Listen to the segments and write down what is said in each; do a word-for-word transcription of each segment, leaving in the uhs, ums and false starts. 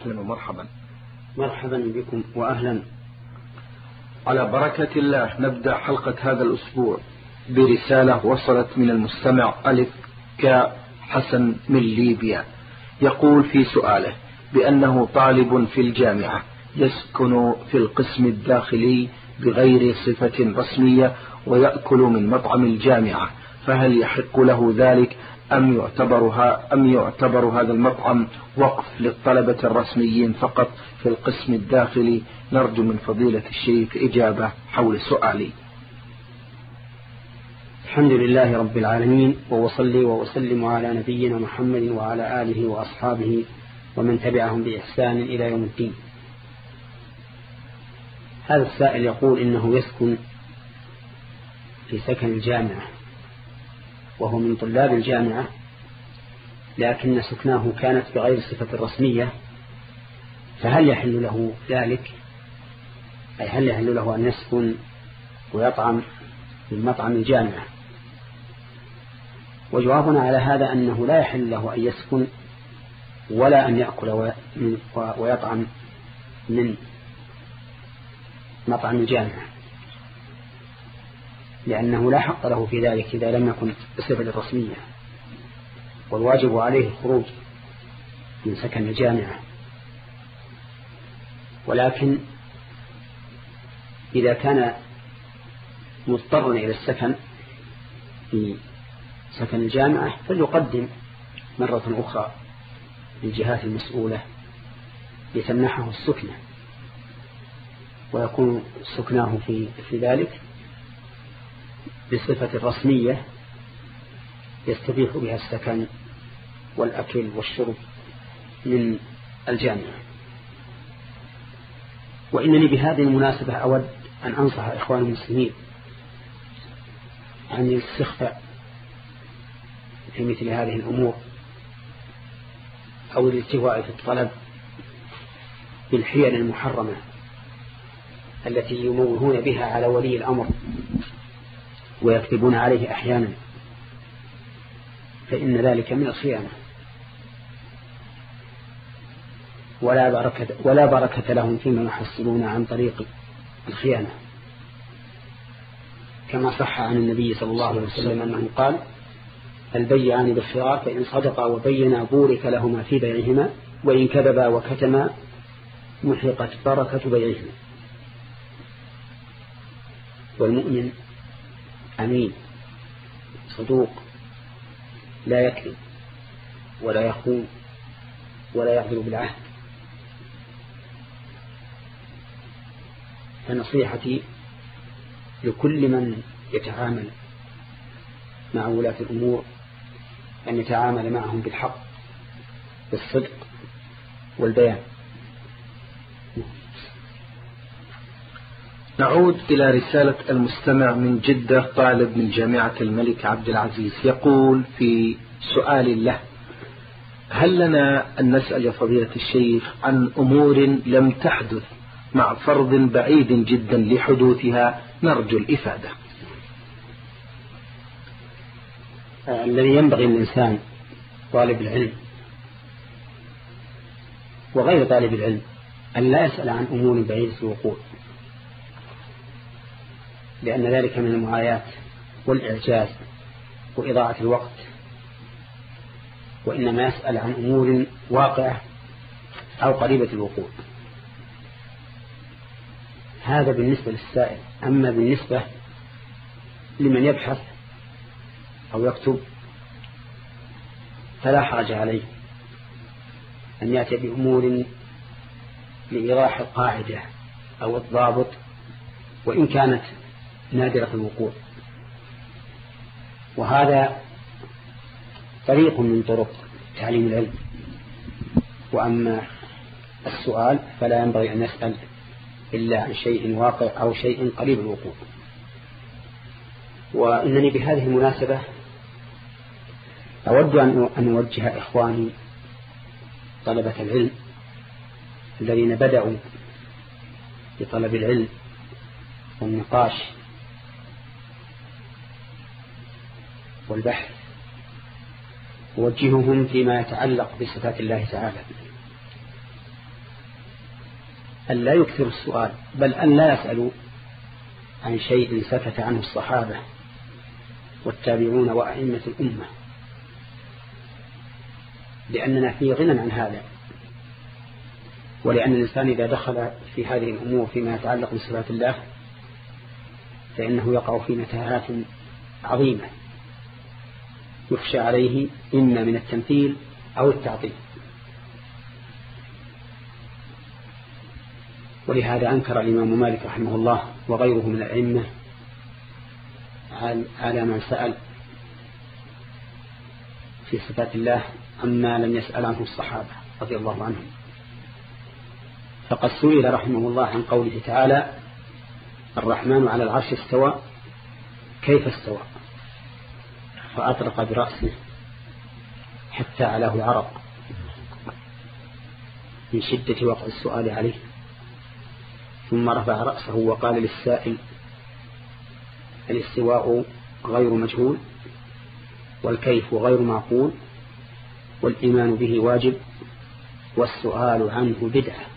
أهلا ومرحبا. مرحبا بكم وأهلا. على بركة الله نبدأ حلقة هذا الأسبوع برسالة وصلت من المستمع ألف كاء حسن من ليبيا، يقول في سؤاله بأنه طالب في الجامعة يسكن في القسم الداخلي بغير صفة رسمية ويأكل من مطعم الجامعة، فهل يحق له ذلك أم يعتبرها أم يعتبر هذا المطعم وقف للطلبة الرسميين فقط في القسم الداخلي؟ نرجو من فضيلة الشيخ إجابة حول سؤالي. الحمد لله رب العالمين، وأصلي وأسلم على نبينا محمد وعلى آله وأصحابه ومن تبعهم بإحسان إلى يوم الدين. هذا السائل يقول إنه يسكن في سكن الجامعة وهو من طلاب الجامعة، لكن سكناه كانت بغير صفة رسمية، فهل يحل له ذلك؟ أي هل يحل له أن يسكن ويطعم من مطعم الجامعة؟ وجوابنا على هذا أنه لا يحل له أن يسكن ولا أن يأكل ويطعم من مطعم الجامعة، لأنه لا حق له في ذلك إذا لم يكن بصفة رسمية، والواجب عليه الخروج من سكن الجامعة. ولكن إذا كان مضطرا إلى السكن في سكن الجامعة فليقدم مرة أخرى للجهات المسؤولة لتمنحه السكنة، ويكون سكناه في, في ذلك بصفة رسمية يستبيح بها السكن والأكل والشرب من الجامعة. وإنني بهذه المناسبة أود أن أنصح إخوان المسلمين عن الاستخفاء في مثل هذه الأمور أو الالتواء في الطلب بالحيل المحرمة التي يموهون بها على ولي الأمر ويكتبون عليه أحيانا، فإن ذلك من الخيانة، ولا بركة, ولا بركة لهم فيما يحصلون عن طريق الخيانة، كما صح عن النبي صلى الله عليه وسلم أنه قال: البيعان بالخيار فإن صدقا وبينا بورك لهما في بيعهما وإن كذبا وكتما محقت بركة بيعهما. والمؤمن أمين صدوق لا يكذب ولا يخون ولا يغدر بالعهد. فنصيحتي لكل من يتعامل مع ولاة الأمور أن يتعامل معهم بالحق بالصدق والبيان. نعود إلى رسالة المستمع من جدة، طالب من جامعة الملك عبد العزيز، يقول في سؤال له: هل لنا أن نسأل يا فضيلة الشيخ عن أمور لم تحدث مع فرض بعيد جدا لحدوثها؟ نرجو الإفادة. الذي ينبغي الإنسان طالب العلم وغير طالب العلم أن لا يسأل عن أمور بعيدة الوقوع، لأن ذلك من المعايات والإعجاز وإضاعة الوقت، وإنما يسأل عن أمور واقعة أو قريبة الوقوع. هذا بالنسبة للسائل. أما بالنسبة لمن يبحث أو يكتب فلا حرج عليه أن يأتي بأمور لإيضاح القاعدة أو الضابط وإن كانت نادرة الوقوع، وهذا طريق من طرق تعليم العلم. وأما السؤال فلا ينبغي أن يسأل إلا عن شيء واقع أو شيء قريب الوقوع. وإنني بهذه المناسبة أود أن أوجه إخواني طلبة العلم الذين بدأوا بطلب العلم والنقاش والبحث، أوجههم فيما يتعلق بصفات الله تعالى، أن لا يكثر السؤال، بل أن لا يسألوا عن شيء سكت عنه الصحابة والتابعون وأئمة الأمة، لأننا في غنى عن هذا، ولأن الإنسان إذا دخل في هذه الأمور فيما يتعلق بصفات الله فإنه يقع في متاهات عظيمة يخشى عليه إما من التمثيل أو التعطيل. ولهذا أنكر الإمام مالك رحمه الله وغيره من الأئمة على من سأل في صفات الله عما لم يسأل عنه الصحابة رضي الله عنهم. فقد سئل رحمه الله عن قوله تعالى الرحمن على العرش استوى كيف استوى، فأطرق برأسه حتى علاه عرق من شدة وقع السؤال عليه، ثم رفع رأسه وقال للسائل الاستواء غير مجهول والكيف غير معقول والإيمان به واجب والسؤال عنه بدعة.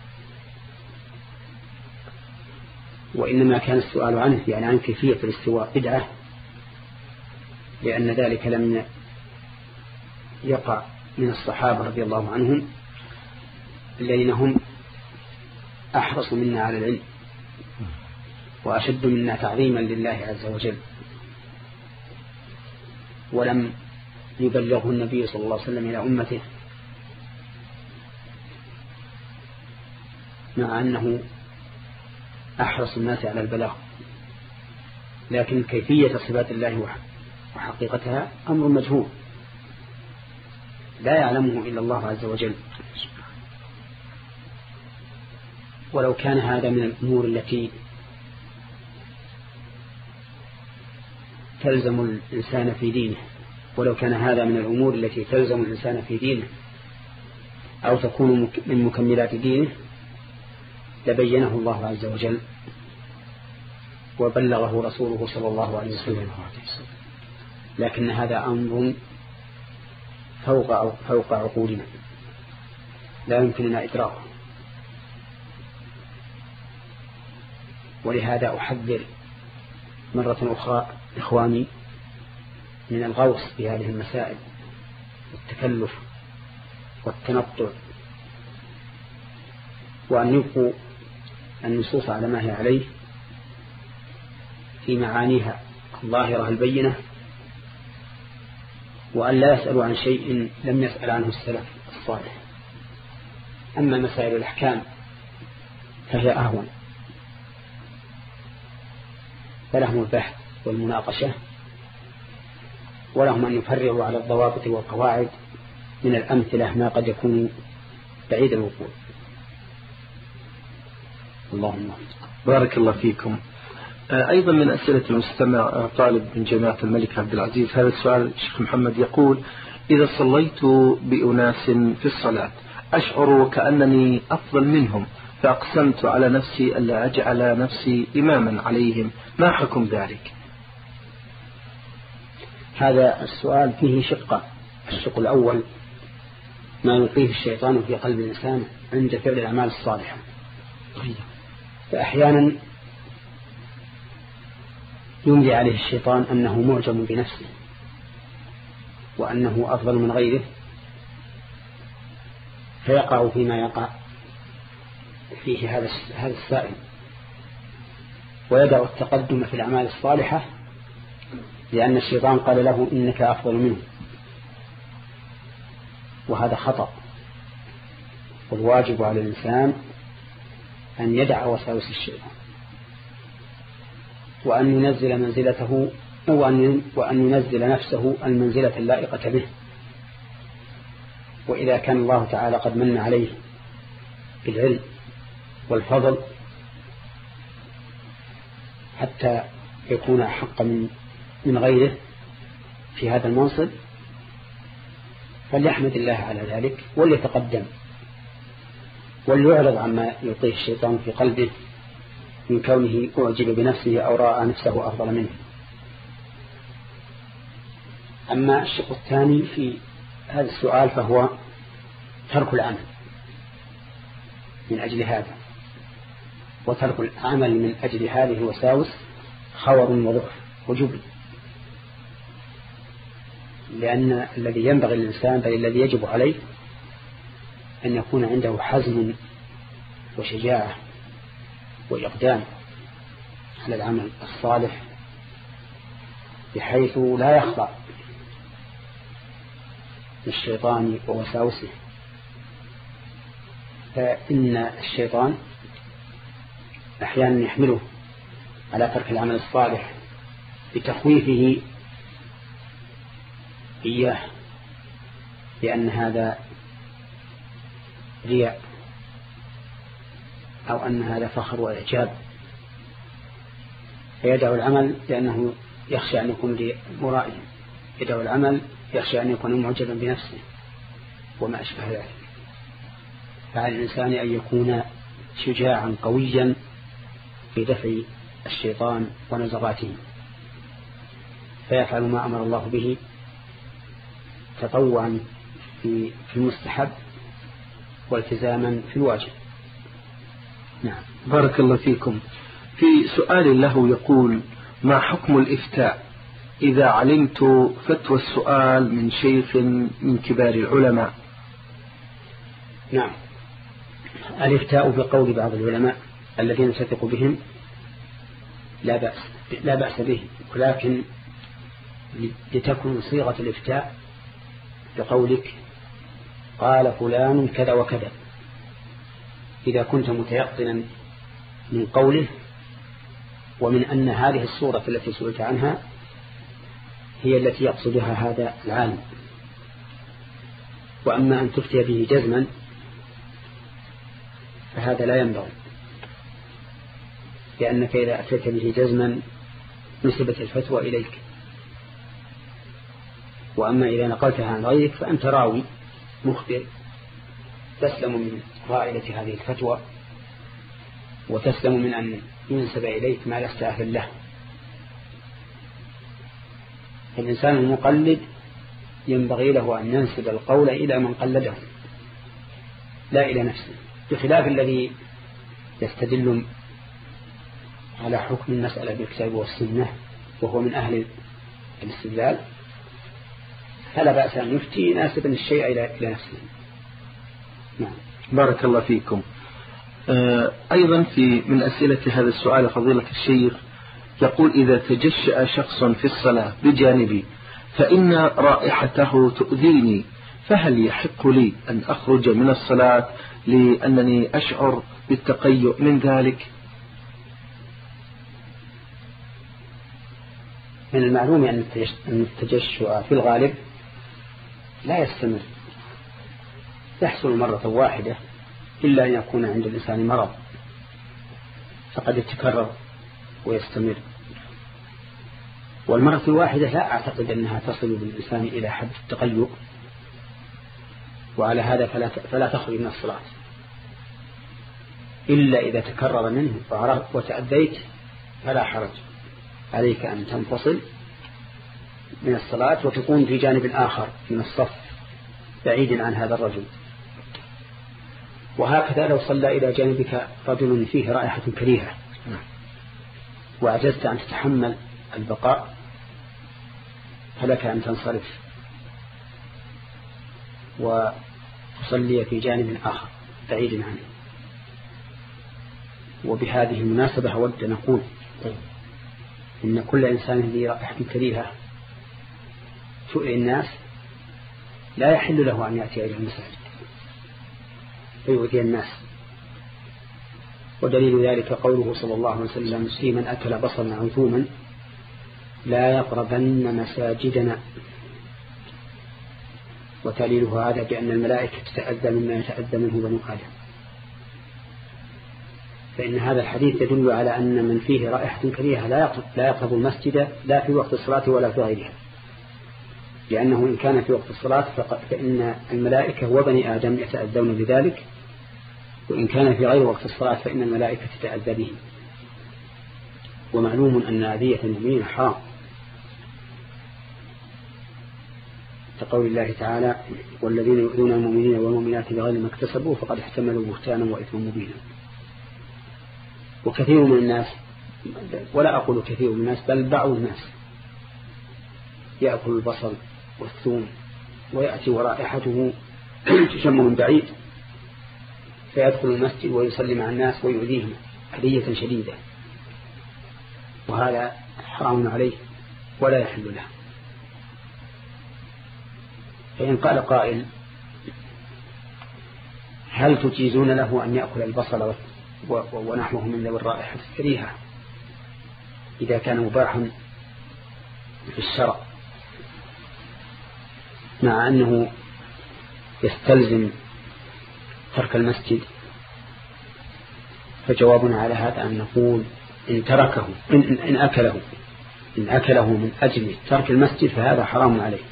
وإنما كان السؤال عنه يعني عن كيفية الاستواء بدعة، لأن ذلك لم يقع من الصحابة رضي الله عنهم الذين هم أحرص منا على العلم وأشد منا تعظيما لله عز وجل، ولم يبلغه النبي صلى الله عليه وسلم إلى أمته مع أنه أحرص الناس على البلاغ، لكن كيفية صفات الله وحقيقتها أمر مجهول لا يعلمه إلا الله عز وجل. ولو كان هذا من الأمور التي تلزم الإنسان في دينه ولو كان هذا من الأمور التي تلزم الإنسان في دينه أو تكون من مكملات دينه لبينه الله عز وجل وبلغه رسوله صلى الله عليه وسلم، لكن هذا أمر فوق فوق عقولنا لا يمكننا إدراكه. ولهذا أحذر مرة أخرى إخواني من الغوص في هذه المسائل والتكلف والتنطع، وأن يبقوا النصوص على ما هي عليه في معانيها الظاهرة البينة، وأن لا يسألوا عن شيء لم يسأل عنه السلف الصالح. أما مسائل الأحكام فهي أهون، فلهم البحث والمناقشة، ولهم أن يفرغوا على الضوابط والقواعد من الأمثلة ما قد يكون بعيد الوقوع. اللهم بارك الله فيكم. أيضا من أسئلة المستمع طالب من جامعة الملك عبد العزيز هذا السؤال الشيخ محمد يقول: إذا صليت بأناس في الصلاة أشعر وكأنني أفضل منهم، فأقسمت على نفسي ألا أجعل نفسي إماما عليهم، ما حكم ذلك؟ هذا السؤال فيه شقة. الشق الأول ما يلقيه الشيطان في قلب الإنسان عند فعل الأعمال الصالحة، فأحيانا يملي عليه الشيطان أنه معجب بنفسه وأنه أفضل من غيره، فيقع فيما يقع فيه هذا هذا السائل، ويدع التقدم في الأعمال الصالحة لأن الشيطان قال له إنك أفضل منه، وهذا خطأ. والواجب على الإنسان أن يدع وساوس الشيطان وأن ينزل منزلته وأن ينزل نفسه المنزلة اللائقة به. وإذا كان الله تعالى قد من عليه بالعلم والفضل حتى يكون أحق من من غيره في هذا المنصب، فليحمد الله على ذلك وليتقدم وليعرض عما يلقيه الشيطان في قلبه من كونه أعجب بنفسه أو رأى نفسه أفضل منه. أما الشق الثاني في هذا السؤال فهو ترك العمل من أجل هذا، وترك العمل من أجل هذه الوساوس خور وضعف وجبن، لأن الذي ينبغي للإنسان بل الذي يجب عليه أن يكون عنده حزم وشجاعة وإقدام على العمل الصالح بحيث لا يخضع للشيطان ووساوسه. فإن الشيطان أحيانا يحمله على ترك العمل الصالح بتخويفه إياه لأن هذا رياء أو أن هذا فخر وإعجاب، فيدعو العمل لأنه يخشى أن يكون مرائي، يدعو العمل يخشى أن يكون معجبا بنفسه وما أشبه ذلك. فعلى الإنسان أن يكون شجاعا قويا في دفع الشيطان ونزغاته، فيفعل ما أمر الله به تطوعا في المستحب والتزاما في الواجب. نعم، بارك الله فيكم. في سؤال له يقول: ما حكم الإفتاء إذا علمت فتوى السؤال من شيخ من كبار العلماء؟ نعم، الإفتاء بقول بعض العلماء الذين تثق بهم لا بأس لا بأس به، ولكن لتكن صيغة الإفتاء بقولك قال فلان كذا وكذا. إذا كنت متيقنا من قوله ومن أن هذه الصورة التي سئلت عنها هي التي يقصدها هذا العالم. وأما أن تفتي به جزما فهذا لا ينبغي، لأنك إذا أفتيت به جزما نسبت الفتوى إليك، وأما إذا نقلتها عن غيرك فأنت راوي مخبر تسلم من رائلة هذه الفتوى وتسلم من أن ينسب إليك ما لست أهل له. الإنسان المقلد ينبغي له أن ينسب القول إلى من قلده لا إلى نفسه، بخلاف الذي يستدل على حكم المسألة بالكتاب والسنة وهو من أهل الاستدلال، فلا بأس أن يفتي ناسبا الشيء إلى نفسه. نعم، بارك الله فيكم. أيضا في من أسئلة هذا السؤال فضيلة الشيخ يقول: إذا تجشأ شخص في الصلاة بجانبي فإن رائحته تؤذيني، فهل يحق لي أن أخرج من الصلاة لأنني أشعر بالتقيؤ من ذلك؟ من المعلوم أن التجشؤ في الغالب لا يستمر، يحصل مرة واحدة إلا أن يكون عند الإنسان مرض فقد يتكرر ويستمر. والمرة الواحدة لا أعتقد أنها تصل بالإنسان إلى حد التقيؤ، وعلى هذا فلا فلا تخرج من الصلاة إلا إذا تكرر منه وتأذيت فلا حرج عليك أن تنفصل من الصلاة وتكون في جانب آخر من الصف بعيد عن هذا الرجل. وهكذا لو صلى إلى جانبك رجل فيه رائحة كريهة وعجزت أن تتحمل البقاء فلك أن تنصرف وتصلي في جانب آخر بعيد عنه. وبهذه المناسبة أود أن أقول إن كل إنسان ذي رائحة كريهة تؤذي الناس لا يحل له أن يأتي إلى المساجد فيؤذي الناس. ودليل ذلك قوله صلى الله عليه وسلم: في من أكل بصلا أو ثوما لا يقربن مساجدنا. وتعليله هذا بأن الملائكة تتأذى مما يتأذى منه بنو آدم. فإن هذا الحديث يدل على أن من فيه رائحة كريهة لا يقرب المسجد لا في وقت الصلاة ولا في غيرها، لأنه إن كان في وقت الصلاة فإن الملائكة وبني آدم يتأذون بذلك، وإن كان في غير وقت الصلاة فإن الملائكة تتأذى به. ومعلوم أن أذية المؤمنين حرام، كقول الله تعالى: والذين يؤذون المؤمنين والمؤمنات بغير ما اكتسبوا فقد احتملوا بهتانا وإثما مبينا. وكثير من الناس، ولا أقول كثير من الناس بل بعض الناس، يأكل البصل والثوم ويأتي ورائحته تشم من بعيد فيدخل المسجد ويصلي مع الناس ويؤذيهم أذية شديدة، وهذا حرام عليه ولا يحل له. فإن قال قائل هل تجيزون له أن يأكل البصل ونحوه من ذوي الرائحة الكريهة إذا كان مباحا في الشرع مع أنه يستلزم ترك المسجد؟ فجوابنا على هذا أن نقول إن تركه إن, إن أكله إن أكله من أجل ترك المسجد فهذا حرام عليه،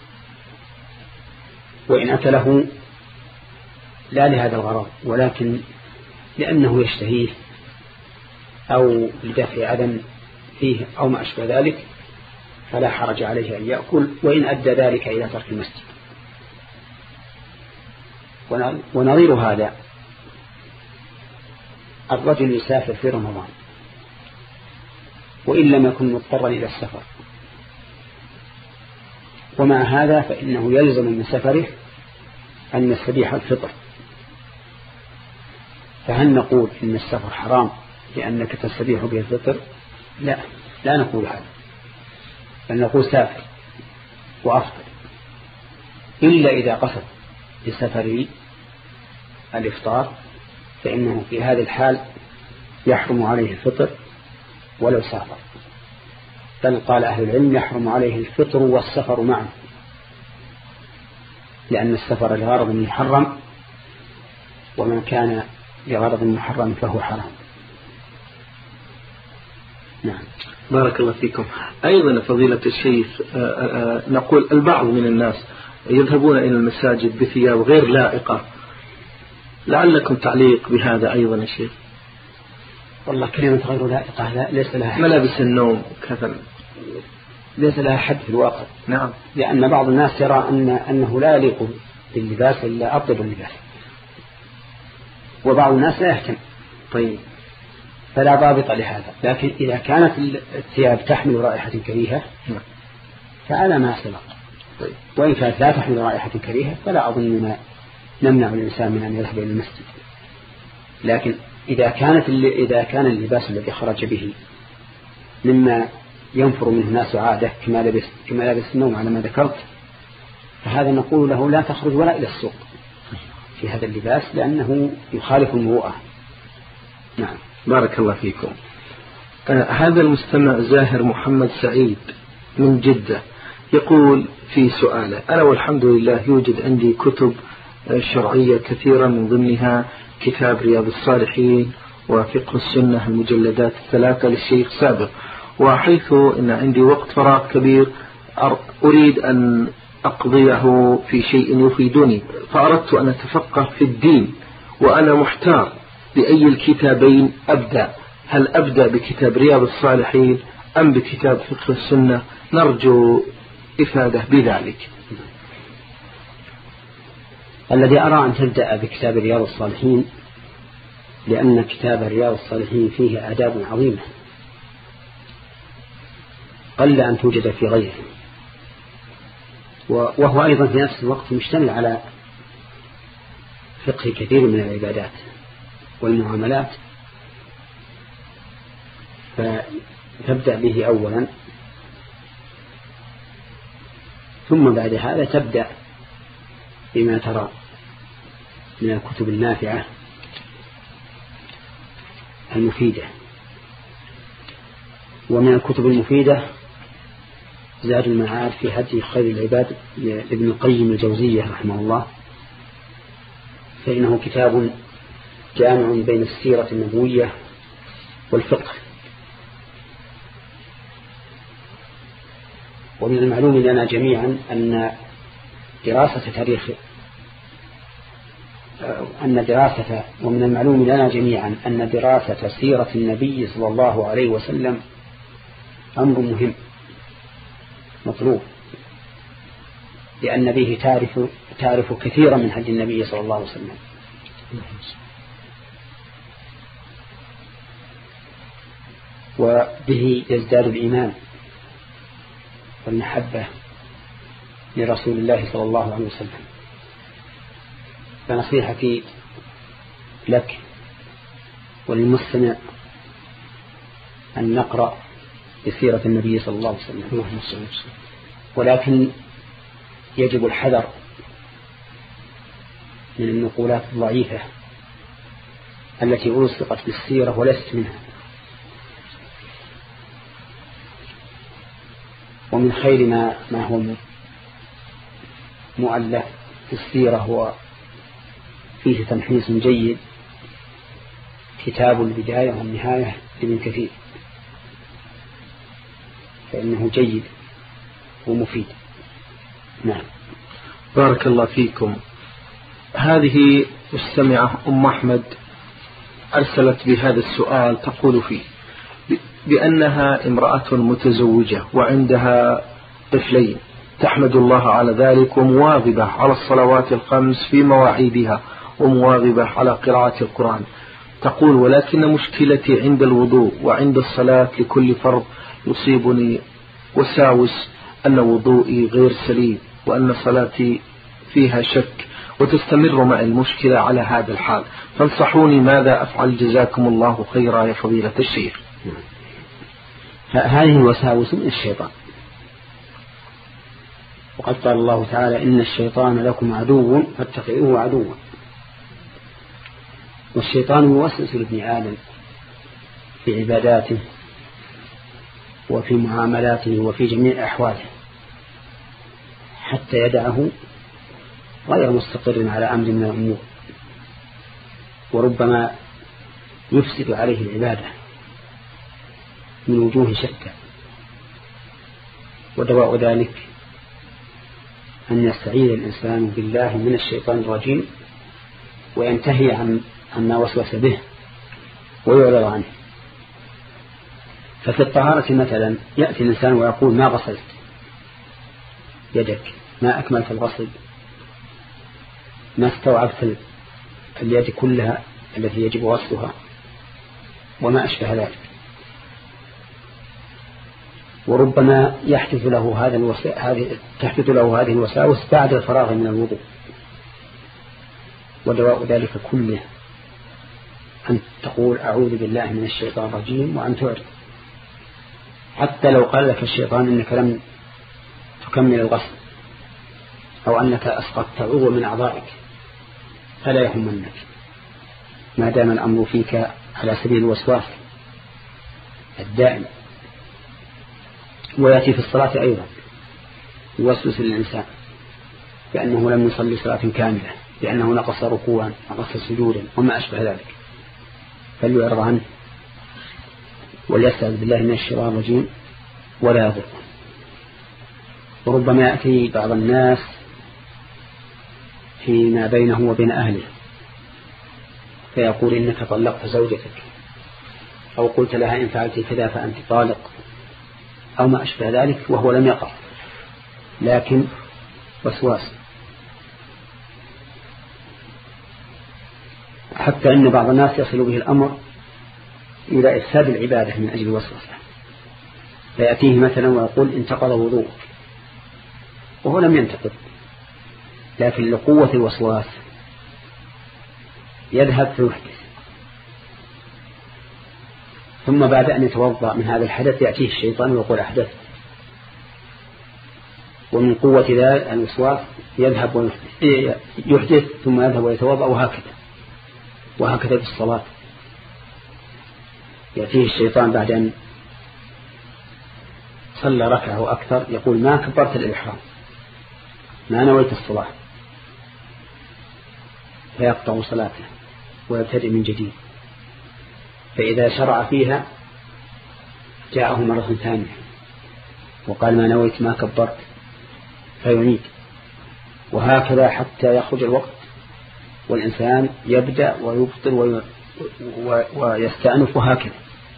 وإن أكله لا لهذا الغرض ولكن لأنه يشتهيه أو لدفع أذى فيه أو ما أشبه ذلك فلا حرج عليه أن يأكل، وإن أدى ذلك إلى ترك المسجد. ونظير هذا الرجل يسافر في رمضان وإن لم يكن مضطرا إلى السفر، ومع هذا فإنه يلزم من سفره أن يستبيح الفطر، فهل نقول إن السفر حرام لأنك تستبيح به الفطر؟ لا، لا نقول هذا، بل نقول سافر وأفطر، إلا إذا قصد بسفر الإفطار فإنه في هذا الحال يحرم عليه الفطر ولو سافر، بل قال أهل العلم يحرم عليه الفطر والسفر معا، لأن السفر لغرض محرم ومن كان لغرض محرم فهو حرام. نعم. بارك الله فيكم. أيضا فضيلة الشيخ نقول البعض من الناس يذهبون إلى المساجد بثياب غير لائقة، لعلكم تعليق بهذا أيضا يا شيخ؟ والله كلمة غير لائقة لا ليس لها حد. ملابس النوم كذا ليس لها حد في الواقع. نعم. لأن بعض الناس يرى أن أنه لا يليق باللباس إلا أطيب اللباس، وبعض الناس لا يهتم. طيب، فلا ضابط لهذا، لكن إذا كانت الثياب تحمل رائحة كريهة فعلى ما سبق. طيب. وإن كانت لا تحمل رائحة كريهة فلا أظن نمنع الإنسان من أن يذهب إلى المسجد، لكن إذا كانت إذا كان اللباس الذي خرج به مما ينفر منه الناس عادة كما لبس كما لبس النوم على ما ذكرت، فهذا نقول له لا تخرج ولا إلى السوق في هذا اللباس لأنه يخالف المروءة. نعم. بارك الله فيكم. آه هذا المستمع زاهر محمد سعيد من جدة يقول في سؤاله: أنا والحمد لله يوجد عندي كتب شرعية كثيرة، من ضمنها كتاب رياض الصالحين وفقه السنة المجلدات الثلاثة للشيخ سابق، وحيث أن عندي وقت فراغ كبير أريد أن أقضيه في شيء يفيدني، فأردت أن أتفقه في الدين وأنا محتار بأي الكتابين أبدأ، هل أبدأ بكتاب رياض الصالحين أم بكتاب فقه السنة؟ نرجو إفادة بذلك. الذي أرى أن تبدأ بكتاب رياض الصالحين، لأن كتاب رياض الصالحين فيه آداب عظيمة قل أن توجد في غيره، وهو أيضا في نفس الوقت مشتمل على فقه كثير من العبادات والمعاملات، فتبدأ به أولا، ثم بعد هذا تبدأ بما ترى من الكتب النافعة المفيدة. ومن الكتب المفيدة زاد المعاد في هدي خير العباد لابن القيم الجوزية رحمه الله، فإنه كتاب جامع بين السيرة النبوية والفقه. ومن المعلوم لنا جميعا أن دراسة تاريخ أن دراسة ومن المعلوم لنا جميعا أن دراسة سيرة النبي صلى الله عليه وسلم أمر مهم مطلوب، لأن به تعرف تعرف كثيرا من هدي النبي صلى الله عليه وسلم. وبه يزداد الإيمان والمحبة لرسول الله صلى الله عليه وسلم. فنصيحتي لك وللمستمع أن نقرأ بسيرة النبي صلى الله عليه وسلم، ولكن يجب الحذر من النقولات الضعيفة التي ألصقت بالسيرة ولست منها. ومن خير ما, ما هو مؤلف في السيرة هو فيه تمحيص جيد كتاب البداية والنهاية لابن كثير، فإنه جيد ومفيد. نعم. بارك الله فيكم. هذه مستمعة أم أحمد أرسلت بهذا السؤال، تقول فيه بأنها امرأة متزوجة وعندها طفلين، تحمد الله على ذلك ومواظبة على الصلوات الخمس في مواعيدها ومواظبة على قراءة القرآن. تقول ولكن مشكلتي عند الوضوء وعند الصلاة لكل فرض يصيبني وساوس أن وضوئي غير سليم وأن صلاتي فيها شك، وتستمر مع المشكلة على هذا الحال، فانصحوني ماذا أفعل جزاكم الله خيرا يا فضيلة الشيخ. هذه الوساوس من الشيطان، وقد قال الله تعالى إن الشيطان لكم عدو فاتخذوه عدوا. والشيطان يوسوس لابن آدم في عباداته وفي معاملاته وفي جميع أحواله حتى يدعه غير مستقر على أمر من الأمور، وربما يفسد عليه العبادة من وجوه شتى. ودواء ذلك أن يستعيذ الإنسان بالله من الشيطان الرجيم وينتهي عن عما وسوس به ويعرض عنه. ففي الطهارة مثلا يأتي الإنسان ويقول ما غسلت يدك، ما أكملت الغسل، ما استوعبت اليد كلها التي يجب غسلها، وما أشبه ذلك. وربما يحدث له هذا الوسا... هذه تحدث له هذه الوساوس بعد الفراغ من الوضوء. ودواء ذلك كله أن تقول أعوذ بالله من الشيطان الرجيم وأن تعرض، حتى لو قال لك الشيطان إنك لم تكمل الغسل أو أنك أسقطت عضو من أعضائك فلا يهمنك ما دام الأمر فيك على سبيل الوسواس الدائم. ويأتي في الصلاة أيضا يوسوس للإنسان بأنه لم يصلي صلاة كاملة، بأنه نقص ركوعا نقص سجودا وما أشبه ذلك، فليعرض عنه وليستعذ بالله من الشيطان الرجيم ولا يضر. وربما يأتي بعض الناس فيما بينه وبين أهله فيقول إنك طلقت زوجتك أو قلت لها إن فعلت كذا فأنت طالق أو ما أشبه ذلك، وهو لم يقع لكن وسواس. حتى إن بعض الناس يصل به الأمر إلى إفساد العبادة من أجل الوسوسة، فيأتيه مثلا ويقول انتقض وضوءك وهو لم ينتقض، لكن لقوة الوسواس يذهب فيحدث، ثم بعد أن يتوضأ من هذا الحدث يأتيه الشيطان ويقول أحدث، ومن قوة ذلك الوسواس يذهب ويحدث ثم يذهب ويتوضأ، وهكذا وهكذا في الصلاة. يأتيه الشيطان بعد أن صلى ركعة وأكثر يقول ما كبرت الإحرام، ما نويت الصلاة، فيقطع صلاته ويبتدئ من جديد. فإذا شرع فيها جاءه مرة ثانية وقال ما نويت ما كبرت، فيعيد، وهكذا حتى يخرج الوقت والإنسان يبدأ ويبطل ويستأنف وهكذا.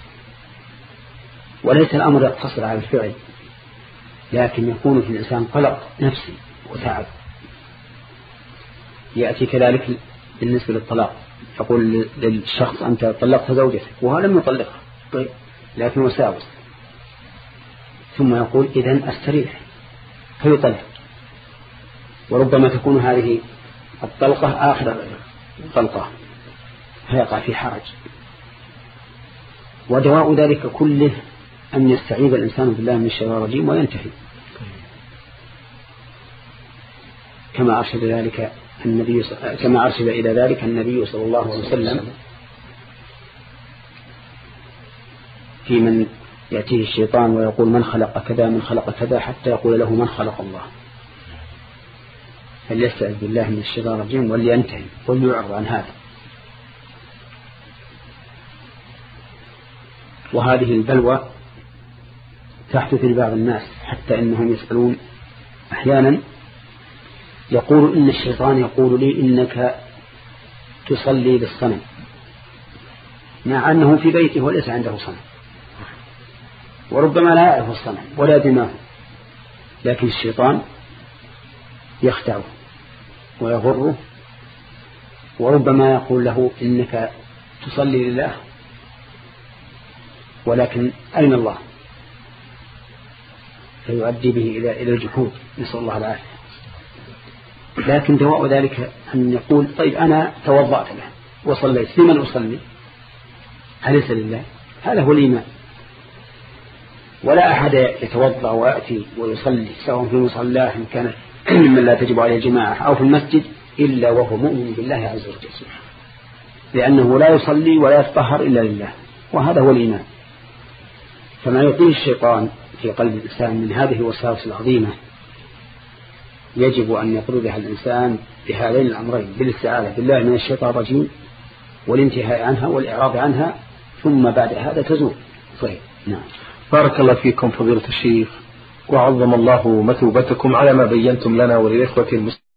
وليس الأمر يقتصر على الفعل، لكن يكون في الإنسان قلق نفسي وتعب. يأتي كذلك بالنسبة للطلاق، يقول للشخص أنت طلقت زوجتك وهو لم يطلقها، طيب لكن وساوس، ثم يقول إذن أستريح فيطلق، وربما تكون هذه الطلقة آخر طلقة فيقع في حرج. ودواء ذلك كله أن يستعيذ الإنسان بالله من الشيطان الرجيم وينتهي، كما أرشد ذلك النبي كما أرشد إلى ذلك النبي صلى الله عليه وسلم في من يأتيه الشيطان ويقول من خلق كذا من خلق كذا حتى يقول له من خلق الله، فليستعذ بالله من الشيطان الرجيم ولينتهي وليعرض عن هذا. وهذه البلوى تحدث لبعض الناس حتى إنهم يسألون أحيانا يقول إن الشيطان يقول لي إنك تصلي للصنم، مع أنه في بيته وليس عنده صنم، وربما لا يعرف الصنم ولا دماغه، لكن الشيطان يخدعه ويغره، وربما يقول له إنك تصلي لله ولكن أين الله، فيؤدي به إلى إلى الجحود، نسأل الله العافية. لكن دواء ذلك أن يقول طيب أنا توضأت له وصليت، لمن أصلي؟ أليس لله؟ هذا هو الإيمان. ولا أحد يتوضأ ويأتي ويصلي سواء في مصلاه إن كان ممن لا تجب عليه الجماعة أو في المسجد إلا وهو مؤمن بالله عز وجل، لأنه لا يصلي ولا يتطهر إلا لله، وهذا هو الإيمان. فما يطيه الشيطان في قلب الإنسان من هذه الوساوس العظيمة يجب أن يطردها الإنسان بهذين الأمرين، بالاستعاذة بالله من الشيطان الرجيم والانتهاء عنها والإعراض عنها، ثم بعد هذا تزول. طيب نعم. بارك الله فيكم فضيلة الشيخ، وعظم الله مثوبتكم على ما بينتم لنا وللإخوة المسلمين.